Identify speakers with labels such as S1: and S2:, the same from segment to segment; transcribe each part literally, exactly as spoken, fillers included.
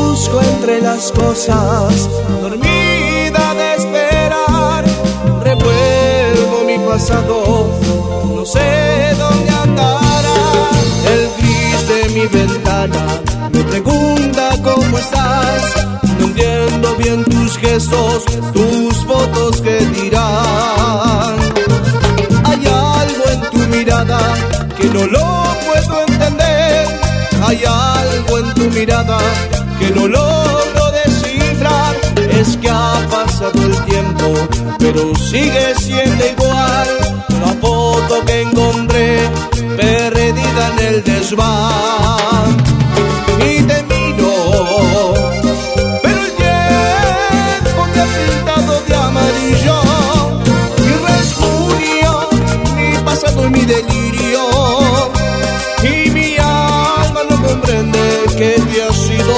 S1: busco entre las cosas, dormida de esperar. Revuelvo mi pasado, no sé dónde andará. El gris de mi ventana me pregunta cómo estás. No entiendo bien tus gestos, tus fotos que dirán. Hay algo en tu mirada que no lo puedo entender. Hay algo en tu mirada que no logro descifrar. Es que ha pasado el tiempo, pero sigue siendo igual. La foto que encontré perdida en el desván. Y te miro, pero el tiempo te ha pintado de amarillo. Mi rasguño, mi pasado y mi delirio. Y mi alma no comprende que te has ido.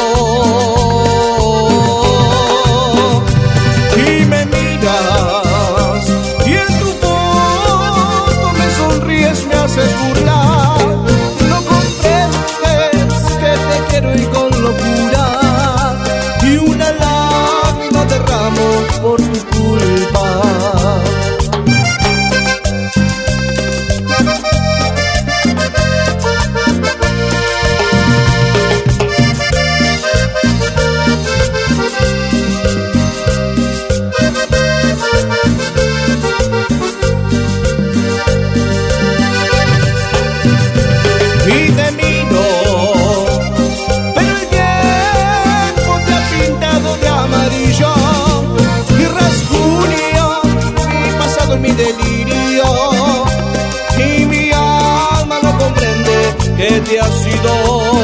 S1: Y me miras y en tu foto me sonríes, me haces burlar. No comprendes que te quiero y con locura, y una lágrima derramo por tu culpa. Y te miro, pero el tiempo te ha pintado de amarillo. Mi rasguño, mi pasado y mi delirio. Y mi alma no comprende que te has ido.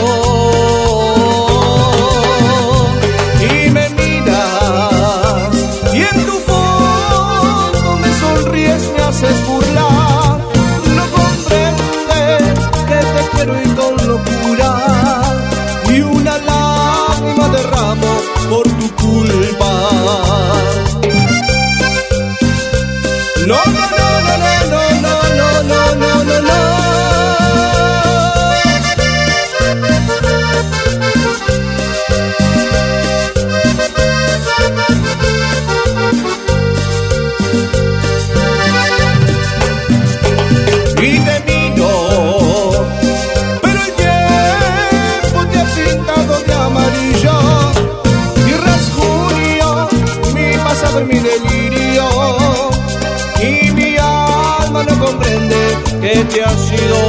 S1: Y me miras y en tu foto me sonríes, me haces burlar. No comprendes que te quiero y con locura, y una lágrima derramo por tu culpa. No, no, no, no, no, no, no, no, no, no, no. Y te miro, pero el tiempo te ha pintado de amarillo. Mi rasguño, mi pasado y mi delirio. Y mi alma no comprende que te has ido.